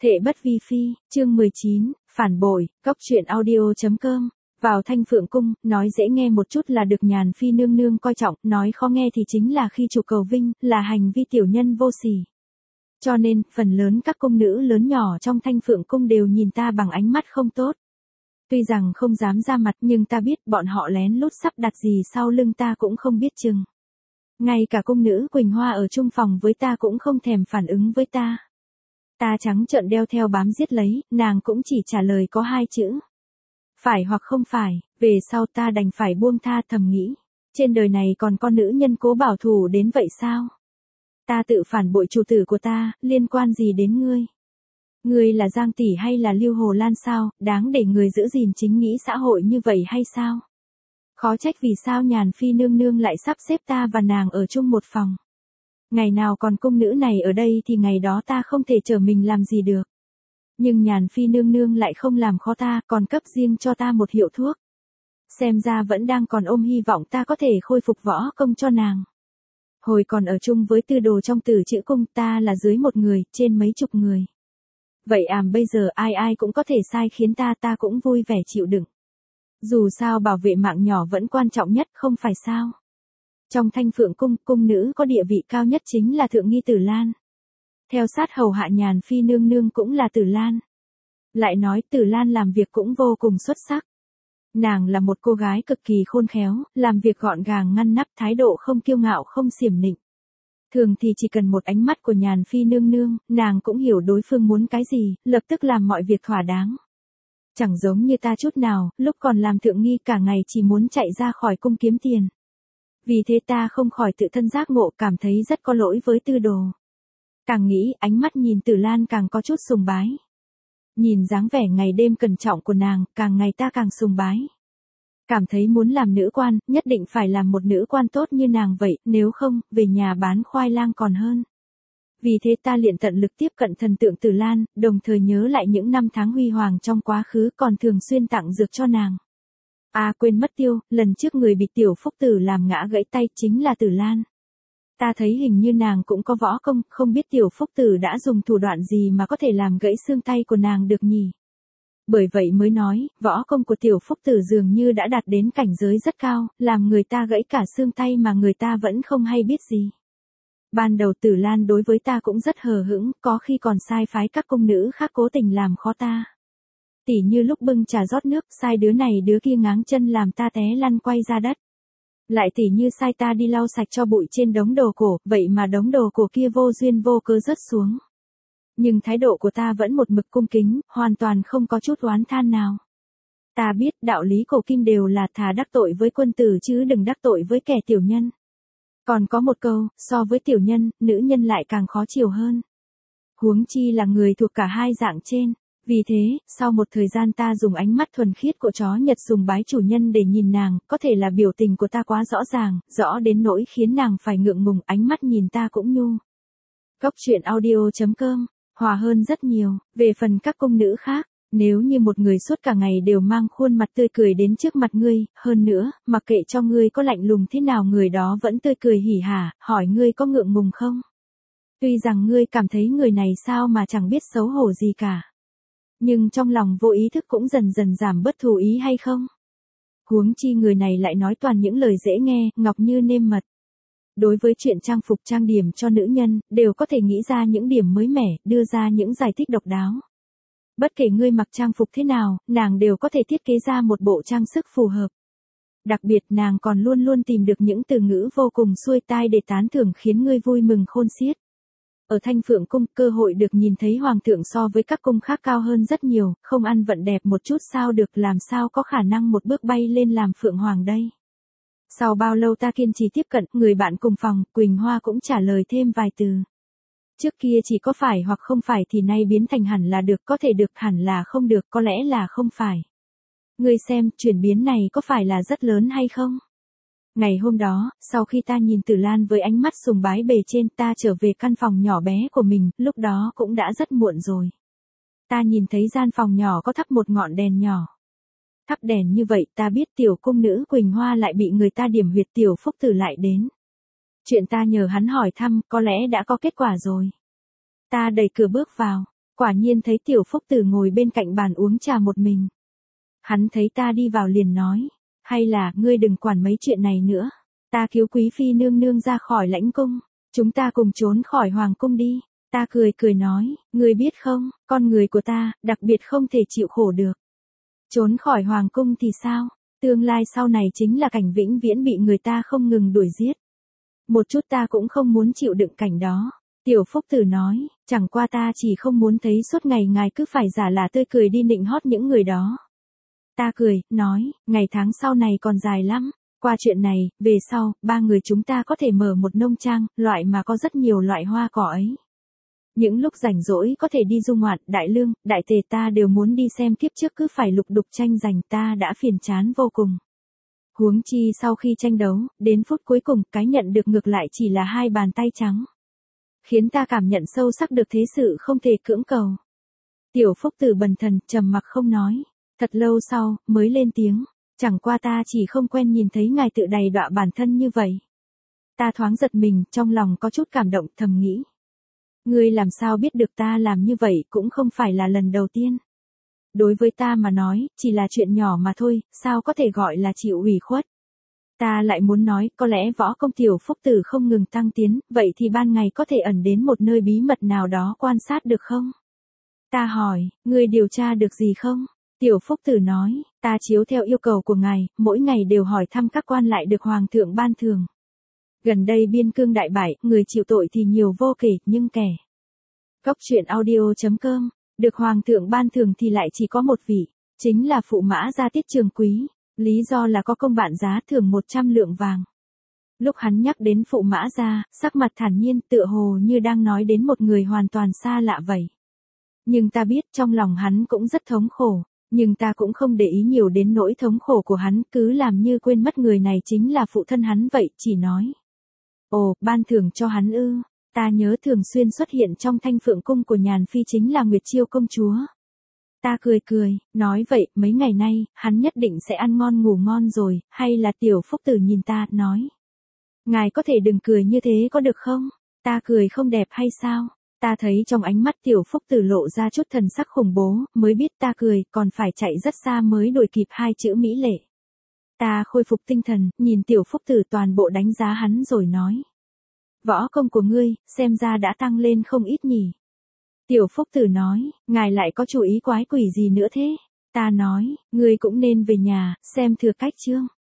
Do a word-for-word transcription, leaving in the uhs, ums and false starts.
Thệ bất vi phi, chương mười chín, phản bội, cóc truyện audio chấm com. Vào Thanh Phượng cung, nói dễ nghe một chút là được Nhàn Phi nương nương coi trọng, nói khó nghe thì chính là khi chủ cầu vinh, là hành vi tiểu nhân vô sỉ. Cho nên, phần lớn các cung nữ lớn nhỏ trong Thanh Phượng cung đều nhìn ta bằng ánh mắt không tốt. Tuy rằng không dám ra mặt nhưng ta biết bọn họ lén lút sắp đặt gì sau lưng ta cũng không biết chừng. Ngay cả cung nữ Quỳnh Hoa ở chung phòng với ta cũng không thèm phản ứng với ta. Ta trắng trợn đeo theo bám giết lấy, nàng cũng chỉ trả lời có hai chữ. Phải hoặc không phải, về sau ta đành phải buông tha thầm nghĩ. Trên đời này còn con nữ nhân cố bảo thủ đến vậy sao? Ta tự phản bội chủ tử của ta, liên quan gì đến ngươi? Ngươi là Giang Tỷ hay là Lưu Hồ Lan sao, đáng để người giữ gìn chính nghĩa xã hội như vậy hay sao? Khó trách vì sao Nhàn Phi nương nương lại sắp xếp ta và nàng ở chung một phòng. Ngày nào còn cung nữ này ở đây thì ngày đó ta không thể trở mình làm gì được. Nhưng Nhàn Phi nương nương lại không làm khó ta, còn cấp riêng cho ta một hiệu thuốc. Xem ra vẫn đang còn ôm hy vọng ta có thể khôi phục võ công cho nàng. Hồi còn ở chung với tư đồ trong Tử Chữ cung ta là dưới một người, trên mấy chục người. Vậy àm bây giờ ai ai cũng có thể sai khiến ta, ta cũng vui vẻ chịu đựng. Dù sao bảo vệ mạng nhỏ vẫn quan trọng nhất, không phải sao? Trong Thanh Phượng cung, cung nữ có địa vị cao nhất chính là Thượng Nghi Tử Lan. Theo sát hầu hạ Nhàn Phi nương nương cũng là Tử Lan. Lại nói Tử Lan làm việc cũng vô cùng xuất sắc. Nàng là một cô gái cực kỳ khôn khéo, làm việc gọn gàng ngăn nắp, thái độ không kiêu ngạo không xiểm nịnh. Thường thì chỉ cần một ánh mắt của Nhàn Phi nương nương, nàng cũng hiểu đối phương muốn cái gì, lập tức làm mọi việc thỏa đáng. Chẳng giống như ta chút nào, lúc còn làm Thượng Nghi cả ngày chỉ muốn chạy ra khỏi cung kiếm tiền. Vì thế ta không khỏi tự thân giác ngộ, cảm thấy rất có lỗi với tư đồ. Càng nghĩ, ánh mắt nhìn Tử Lan càng có chút sùng bái. Nhìn dáng vẻ ngày đêm cẩn trọng của nàng, càng ngày ta càng sùng bái. Cảm thấy muốn làm nữ quan, nhất định phải làm một nữ quan tốt như nàng vậy, nếu không, về nhà bán khoai lang còn hơn. Vì thế ta liền tận lực tiếp cận thần tượng Tử Lan, đồng thời nhớ lại những năm tháng huy hoàng trong quá khứ, còn thường xuyên tặng dược cho nàng. À quên mất tiêu, lần trước người bị Tiểu Phúc Tử làm ngã gãy tay chính là Tử Lan. Ta thấy hình như nàng cũng có võ công, không biết Tiểu Phúc Tử đã dùng thủ đoạn gì mà có thể làm gãy xương tay của nàng được nhỉ? Bởi vậy mới nói, võ công của Tiểu Phúc Tử dường như đã đạt đến cảnh giới rất cao, làm người ta gãy cả xương tay mà người ta vẫn không hay biết gì. Ban đầu Tử Lan đối với ta cũng rất hờ hững, có khi còn sai phái các cung nữ khác cố tình làm khó ta. Tỉ như lúc bưng trà rót nước, sai đứa này đứa kia ngáng chân làm ta té lăn quay ra đất. Lại tỉ như sai ta đi lau sạch cho bụi trên đống đồ cổ, vậy mà đống đồ cổ kia vô duyên vô cớ rớt xuống. Nhưng thái độ của ta vẫn một mực cung kính, hoàn toàn không có chút oán than nào. Ta biết đạo lý cổ kim đều là thà đắc tội với quân tử chứ đừng đắc tội với kẻ tiểu nhân. Còn có một câu, so với tiểu nhân, nữ nhân lại càng khó chiều hơn. Huống chi là người thuộc cả hai dạng trên. Vì thế, sau một thời gian ta dùng ánh mắt thuần khiết của chó Nhật sùng bái chủ nhân để nhìn nàng, có thể là biểu tình của ta quá rõ ràng, rõ đến nỗi khiến nàng phải ngượng ngùng, ánh mắt nhìn ta cũng nhu. Cóc truyện audio chấm com, hòa hơn rất nhiều. Về phần các cung nữ khác, nếu như một người suốt cả ngày đều mang khuôn mặt tươi cười đến trước mặt ngươi, hơn nữa, mặc kệ cho ngươi có lạnh lùng thế nào người đó vẫn tươi cười hỉ hả, hỏi ngươi có ngượng ngùng không? Tuy rằng ngươi cảm thấy người này sao mà chẳng biết xấu hổ gì cả. Nhưng trong lòng vô ý thức cũng dần dần giảm bớt thù ý hay không? Huống chi người này lại nói toàn những lời dễ nghe, ngọc như nêm mật. Đối với chuyện trang phục trang điểm cho nữ nhân, đều có thể nghĩ ra những điểm mới mẻ, đưa ra những giải thích độc đáo. Bất kể ngươi mặc trang phục thế nào, nàng đều có thể thiết kế ra một bộ trang sức phù hợp. Đặc biệt nàng còn luôn luôn tìm được những từ ngữ vô cùng xuôi tai để tán thưởng khiến ngươi vui mừng khôn xiết. Ở Thanh Phượng cung, cơ hội được nhìn thấy hoàng thượng so với các cung khác cao hơn rất nhiều, không ăn vận đẹp một chút sao được, làm sao có khả năng một bước bay lên làm phượng hoàng đây. Sau bao lâu ta kiên trì tiếp cận, người bạn cùng phòng, Quỳnh Hoa cũng trả lời thêm vài từ. Trước kia chỉ có phải hoặc không phải thì nay biến thành hẳn là được, có thể được, hẳn là không được, có lẽ là không phải. Ngươi xem, chuyển biến này có phải là rất lớn hay không? Ngày hôm đó, sau khi ta nhìn Tử Lan với ánh mắt sùng bái bề trên, ta trở về căn phòng nhỏ bé của mình, lúc đó cũng đã rất muộn rồi. Ta nhìn thấy gian phòng nhỏ có thắp một ngọn đèn nhỏ. Thắp đèn như vậy ta biết tiểu cung nữ Quỳnh Hoa lại bị người ta điểm huyệt, Tiểu Phúc Tử lại đến. Chuyện ta nhờ hắn hỏi thăm, có lẽ đã có kết quả rồi. Ta đẩy cửa bước vào. quả nhiên thấy Tiểu Phúc Tử ngồi bên cạnh bàn uống trà một mình. Hắn thấy ta đi vào liền nói, hay là, ngươi đừng quản mấy chuyện này nữa. Ta cứu quý phi nương nương ra khỏi lãnh cung, chúng ta cùng trốn khỏi hoàng cung đi. Ta cười cười nói, ngươi biết không, con người của ta, đặc biệt không thể chịu khổ được. Trốn khỏi hoàng cung thì sao? Tương lai sau này chính là cảnh vĩnh viễn bị người ta không ngừng đuổi giết. Một chút ta cũng không muốn chịu đựng cảnh đó. Tiểu Phúc Tử nói, chẳng qua ta chỉ không muốn thấy suốt ngày ngài cứ phải giả là tươi cười đi nịnh hót những người đó. Ta cười, nói, ngày tháng sau này còn dài lắm. Qua chuyện này, về sau, ba người chúng ta có thể mở một nông trang, loại mà có rất nhiều loại hoa cỏ ấy. Những lúc rảnh rỗi có thể đi du ngoạn, đại lương, đại tề ta đều muốn đi xem, kiếp trước cứ phải lục đục tranh giành, ta đã phiền chán vô cùng. Huống chi sau khi tranh đấu, đến phút cuối cùng, cái nhận được ngược lại chỉ là hai bàn tay trắng. Khiến ta cảm nhận sâu sắc được thế sự không thể cưỡng cầu. Tiểu Phúc Tử bần thần, trầm mặc không nói. Thật lâu sau, mới lên tiếng. Chẳng qua ta chỉ không quen nhìn thấy ngài tự đầy đọa bản thân như vậy. Ta thoáng giật mình, trong lòng có chút cảm động, thầm nghĩ. Ngươi làm sao biết được ta làm như vậy cũng không phải là lần đầu tiên. Đối với ta mà nói, chỉ là chuyện nhỏ mà thôi, sao có thể gọi là chịu ủy khuất. Ta lại muốn nói, có lẽ võ công Tiểu Phúc Tử không ngừng tăng tiến, vậy thì ban ngày có thể ẩn đến một nơi bí mật nào đó quan sát được không? Ta hỏi, ngươi điều tra được gì không? Tiểu Phúc Tử nói, ta chiếu theo yêu cầu của ngài, mỗi ngày đều hỏi thăm các quan lại được hoàng thượng ban thưởng. Gần đây biên cương đại bại, người chịu tội thì nhiều vô kể, nhưng kẻ. Cốc truyện audio chấm com, được hoàng thượng ban thưởng thì lại chỉ có một vị, chính là phụ mã gia Tiết Trường Quý, lý do là có công bạn giá thưởng một trăm lượng vàng. Lúc hắn nhắc đến phụ mã gia, sắc mặt thản nhiên, tựa hồ như đang nói đến một người hoàn toàn xa lạ vậy. Nhưng ta biết trong lòng hắn cũng rất thống khổ, nhưng ta cũng không để ý nhiều đến nỗi thống khổ của hắn, cứ làm như quên mất người này chính là phụ thân hắn vậy, chỉ nói. Ồ, ban thưởng cho hắn ư, ta nhớ thường xuyên xuất hiện trong Thanh Phượng cung của Nhàn Phi chính là Nguyệt Chiêu công chúa. Ta cười cười, nói vậy, mấy ngày nay, hắn nhất định sẽ ăn ngon ngủ ngon rồi, hay là Tiểu Phúc Tử nhìn ta, nói. Ngài có thể đừng cười như thế có được không? Ta cười không đẹp hay sao? Ta thấy trong ánh mắt Tiểu Phúc Tử lộ ra chút thần sắc khủng bố, mới biết ta cười, còn phải chạy rất xa mới đuổi kịp hai chữ mỹ lệ. Ta khôi phục tinh thần, nhìn Tiểu Phúc Tử toàn bộ đánh giá hắn rồi nói. Võ công của ngươi, xem ra đã tăng lên không ít nhỉ. Tiểu Phúc Tử nói, ngài lại có chủ ý quái quỷ gì nữa thế? Ta nói, ngươi cũng nên về nhà, xem thừa cách chương.